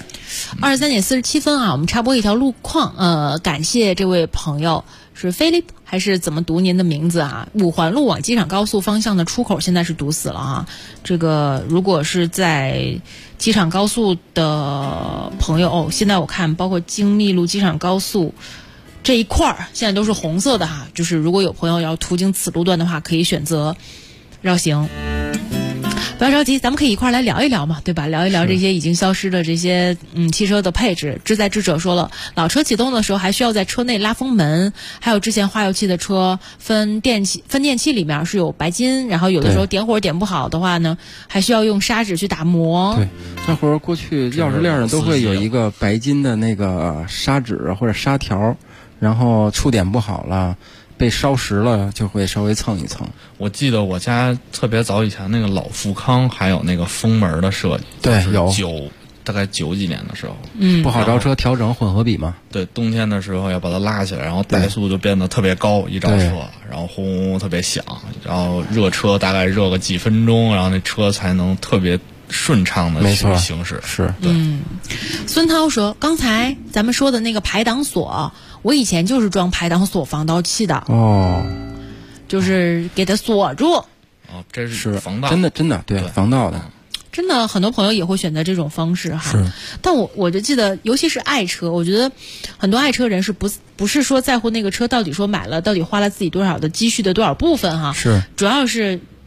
23:47啊，我們插播一條路況，感謝這位朋友是 Philip 還是怎麼讀您的名字啊？五環路往機場高速方向的出口現在是堵死了啊！這個如果是在機場高速的朋友，現在我看包括京密路機場高速這一塊現在都是紅色的哈，就是如果有朋友要途經此路段的話，可以選擇繞行。不要着急，咱們可以一塊來聊一聊嘛，對吧？聊一聊這些已經消失的這些汽車的配置。志在智者說了，老車啟動的時候還需要在車內拉風門，還有之前化油器的車分電器裡面是有白金，然後有的時候點火點不好的話呢，還需要用砂紙去打磨。 對，那會兒過去鑰匙鏈上都會有一個白金的那個砂紙或者砂條，然後觸點不好了被燒蝕了就會稍微蹭一蹭。 我記得我家特別早以前那個老富康還有那個風門的設計， 對，有大概90幾年的時候， 不好着車調整混合比嘛。 對，冬天的時候要把它拉起來，然後怠速就變得特別高，一着車，然後轟轟特別響，然後熱車大概熱個幾分鐘，然後那車才能特別順暢的去行駛。 是， 對。 孫濤說，剛才咱們說的那個排檔鎖，我以前就是裝排檔鎖防盜器的。 哦， 就是給它鎖住。 哦，這是防盜， 真的對防盜的。 真的很多朋友也會選擇這種方式哈。但我就記得，尤其是愛車，我覺得很多愛車人是不是說在乎那個車到底說買了到底花了自己多少的積蓄的多少部分哈。 是， 主要是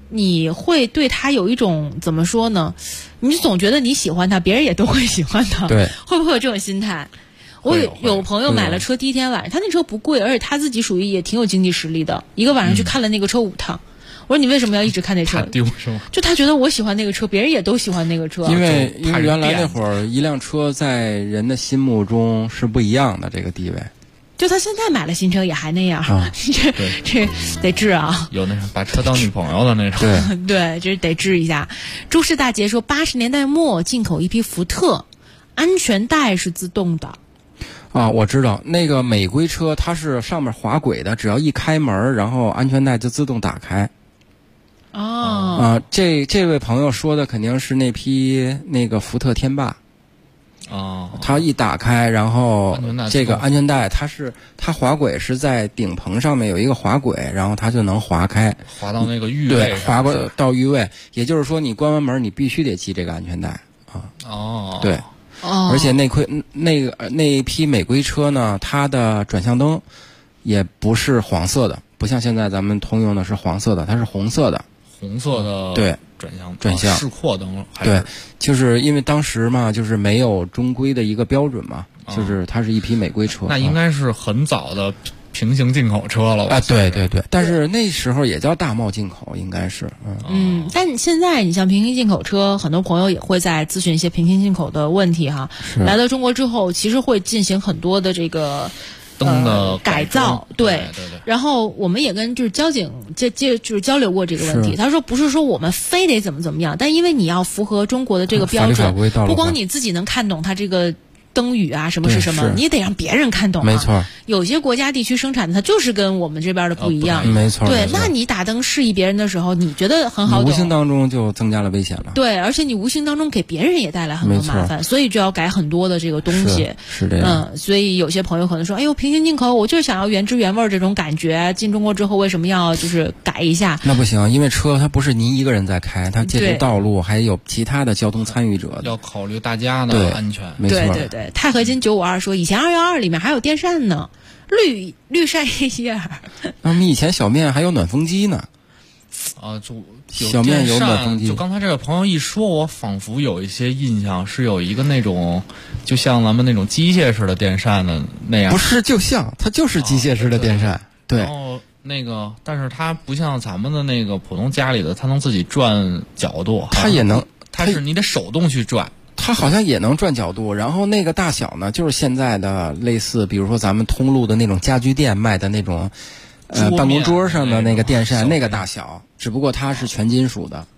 你会对他有一种怎么说呢？你总觉得你喜欢他，别人也都会喜欢他， 对， 会不会有这种心态？我有朋友买了车，第一天晚上，他那车不贵，而且他自己属于也挺有经济实力的，一个晚上去看了那个车5趟。我说你为什么要一直看那车？ 丢是吗？ 就他觉得我喜欢那个车，别人也都喜欢那个车。 因为原来那会儿一辆车在人的心目中是不一样的这个地位。 就他现在买了新车也还那样，这得治啊！ 有那种把车当女朋友的那种。 对，这得治一下。朱氏大姐说，80年代末进口一批福特，安全带是自动的。 啊，我知道那个美规车，它是上面滑轨的，只要一开门，然后安全带就自动打开。 哦。 这位朋友说的肯定是那批那个福特天霸。 哦， 它一打开，然后这个安全带，它滑轨是在顶棚上面有一个滑轨，然后它就能滑开， 滑到那个预位， 对，滑过到预位，也就是说你关完门，你必须得系这个安全带啊。 哦， 对，而且那一批美规车呢，它的转向灯也不是黄色的，不像现在咱们通用的是黄色的，它是红色的。 红色的对转向示廓灯， 对，就是因为当时嘛，就是没有中规的一个标准嘛，就是它是一批美规车， 那应该是很早的平行进口车了吧？ 对，但是那时候也叫大贸进口，应该是， 但现在你像平行进口车，很多朋友也会在咨询一些平行进口的问题哈。来到中国之后，其实会进行很多的这个。 灯的改造，对，然后我们也跟就是交警就是交流过这个问题。他说不是说我们非得怎么样，但因为你要符合中国的这个标准，不光你自己能看懂它这个灯语啊什么是什么，你也得让别人看懂啊。 没错， 有些国家地区生产的它就是跟我们这边的不一样。 没错， 对，那你打灯示意别人的时候，你觉得很好懂， 无形当中就增加了危险了。 对，而且你无形当中给别人也带来很多麻烦，所以就要改很多的这个东西。 是这样。 所以有些朋友可能说，哎呦，平行进口，我就是想要原汁原味这种感觉，进中国之后为什么要就是改一下？ 那不行，因为车它不是您一个人在开，它借助道路还有其他的交通参与者， 要考虑大家的安全。 没错， 对。钛合金952说，以前212里面还有电扇呢，绿晒液儿。 那我们以前小面还有暖风机呢。小面有暖风机。 就刚才这个朋友一说，我仿佛有一些印象，是有一个那种，就像咱们那种机械式的电扇的那样。 不是，它就是机械式的电扇。对。 然后那个，但是它不像咱们的那个普通家里的，它能自己转角度。 它也能， 它是你得手动去转。 它好像也能转角度，然后那个大小呢，就是现在的类似，比如说咱们通路的那种家居店卖的那种，办公桌上的那个电扇，那个大小，只不过它是全金属的。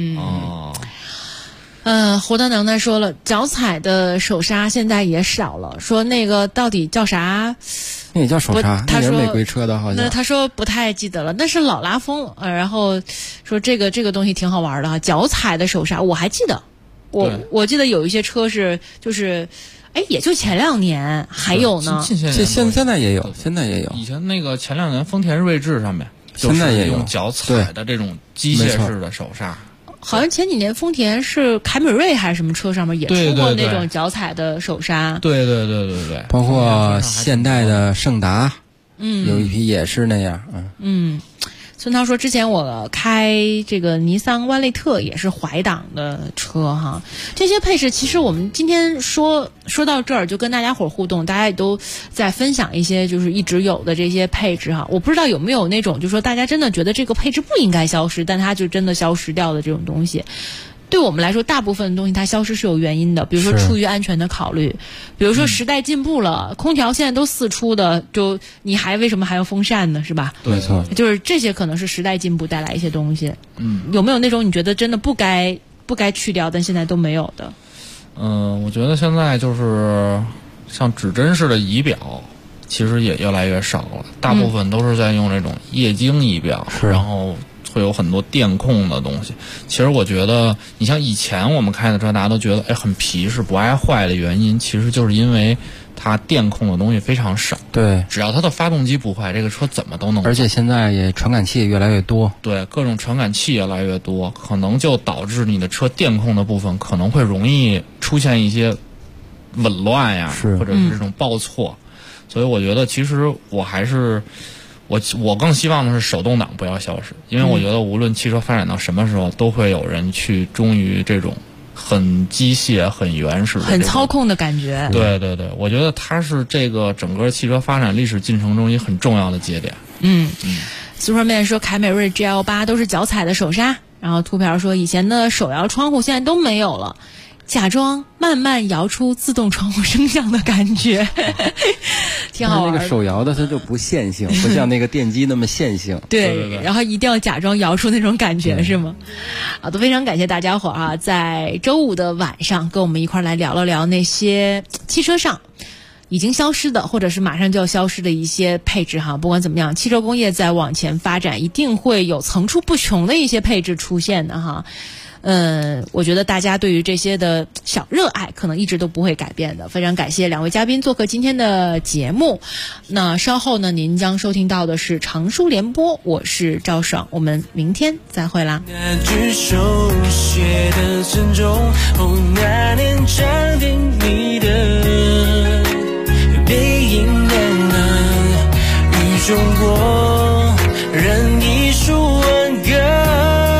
胡大能说了，脚踩的手刹现在也少了，说那个到底叫啥？ 那也叫手刹，那也是美规车的，好像。 那他说不太记得了，那是老拉风。然后说这个东西挺好玩的哈，脚踩的手刹我还记得。我记得有一些车是就是，也就前2年还有呢。 现在也有，现在也有。 以前那个前2年丰田锐志上面， 现在也用脚踩的这种机械式的手刹。 好像前几年丰田是凯美瑞还是什么车上面也出过那种脚踩的手刹。 对。 包括现代的胜达，有一批也是那样。 孙涛说，之前我开这个尼桑万类特也是怀档的车哈，这些配置其实我们今天说到这儿就跟大家伙互动，大家也都在分享一些就是一直有的这些配置哈。我不知道有没有那种就是说大家真的觉得这个配置不应该消失，但它就真的消失掉的这种东西。对我们来说，大部分的东西它消失是有原因的，比如说出于安全的考虑，比如说时代进步了，空调现在都4出的，就你为什么还要风扇呢？是吧？ 没错， 就是这些可能是时代进步带来一些东西。有没有那种你觉得真的不该去掉，但现在都没有的？ 我觉得现在就是像指针式的仪表，其实也越来越少了，大部分都是在用这种液晶仪表，然后会有很多电控的东西。其实我觉得你像以前我们开的车，大家都觉得很皮实不爱坏的原因，其实就是因为它电控的东西非常少。 对， 只要它的发动机不坏，这个车怎么都能。 而且现在也传感器也越来越多。 对，各种传感器越来越多，可能就导致你的车电控的部分可能会容易出现一些紊乱呀，或者是这种报错。所以我觉得其实我我更希望的是手动挡不要消失，因为我觉得无论汽车发展到什么时候，都会有人去忠于这种很机械、很原始的、 很操控的感觉。 对对对，我觉得它是这个整个汽车发展历史进程中一个很重要的节点。 苏顺面说凯美瑞 GL8 都是脚踩的手刹，然后图片说以前的手摇窗户现在都没有了，假装慢慢摇出自动窗户声响的感觉，挺好玩的。 那个手摇的它就不线性，不像那个电机那么线性。 对，然后一定要假装摇出那种感觉，是吗？好的，非常感谢大家伙儿在周五的晚上跟我们一块来聊了聊那些汽车上已经消失的，或者是马上就要消失的一些配置不管怎么样，汽车工业在往前发展，一定会有层出不穷的一些配置出现的我觉得大家对于这些的小热爱可能一直都不会改变的。非常感谢两位嘉宾做客今天的节目。那稍后呢，您将收听到的是常书联播，我是赵爽，我们明天再会啦。 那句手写的沉重，那年长定你的背影雨中过，任你数万个。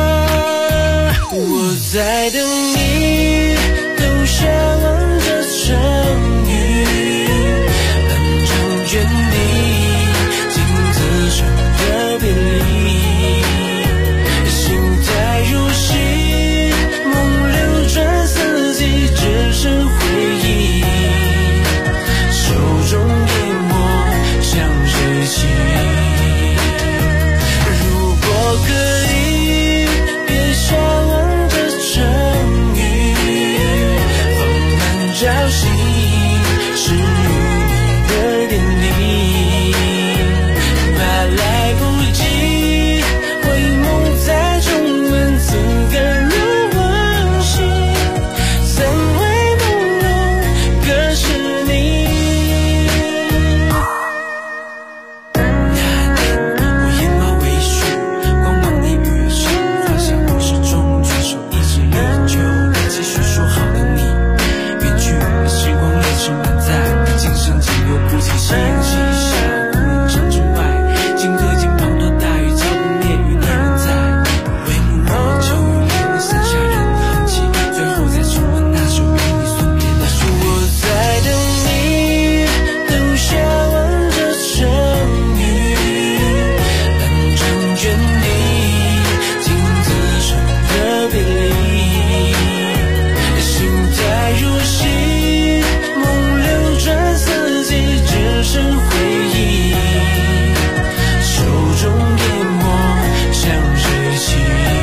我在等你，都向往着成语，漫长距离，镜子上的别离，心在如洗，梦流转四季，只剩回忆，手中淹没像水汽。如果可以，别向往着成语，放慢朝夕，是你的点滴，怕来不及回眸，再重温此刻如往昔，三回梦中可是你。那年我眼冒微絮，光芒你越深，放下我始终举手一直练就，继续说好的你远去，时光列车满载，今生仅有哭泣夕阳西下，无人场之外，金戈金滂沱大雨浇不灭于你人在，帷幕落秋雨淋，伞下人痕迹，最后再重温那首与你送别的书。我在等你，都向往着成语，漫长距离，镜子上的别离，心在如洗，梦流转四季，只剩回忆，手中淹没像水汽。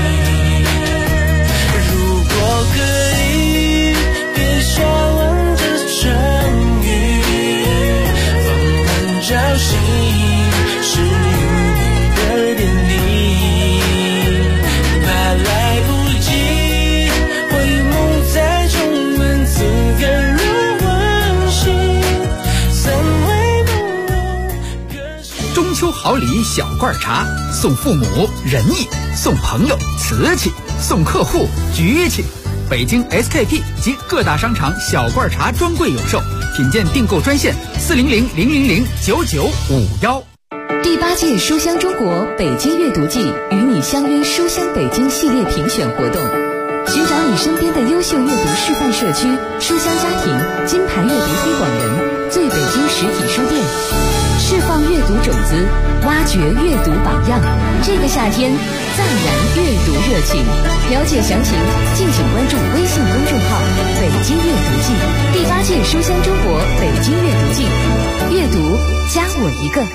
如果可以，别向往着成语，放慢朝夕，是你的点滴，怕来不及回眸，再重温此刻如往昔，三回梦中。 中秋好礼小罐茶，送父母仁义，送朋友瓷器，送客户局气。北京 SKP 及各大商场小罐茶专柜有售，品鉴订购专线400-000-9951。 第8届书香中国北京阅读季与你相约书香北京系列评选活动，寻找你身边的优秀阅读示范社区、书香家庭、金牌阅读推广人、最北京实体书店，释放阅读种子，挖掘阅读榜样。这个夏天再燃阅读热情。了解详情，敬请关注微信公众号“北京阅读季”。第8届书香中国北京阅读季，阅读加我一个。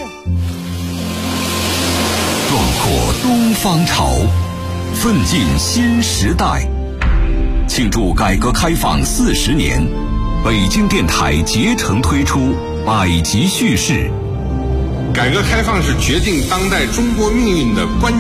壮阔东方潮，奋进新时代。庆祝改革开放40年，北京电台竭诚推出百集叙事。 改革开放是决定当代中国命运的关键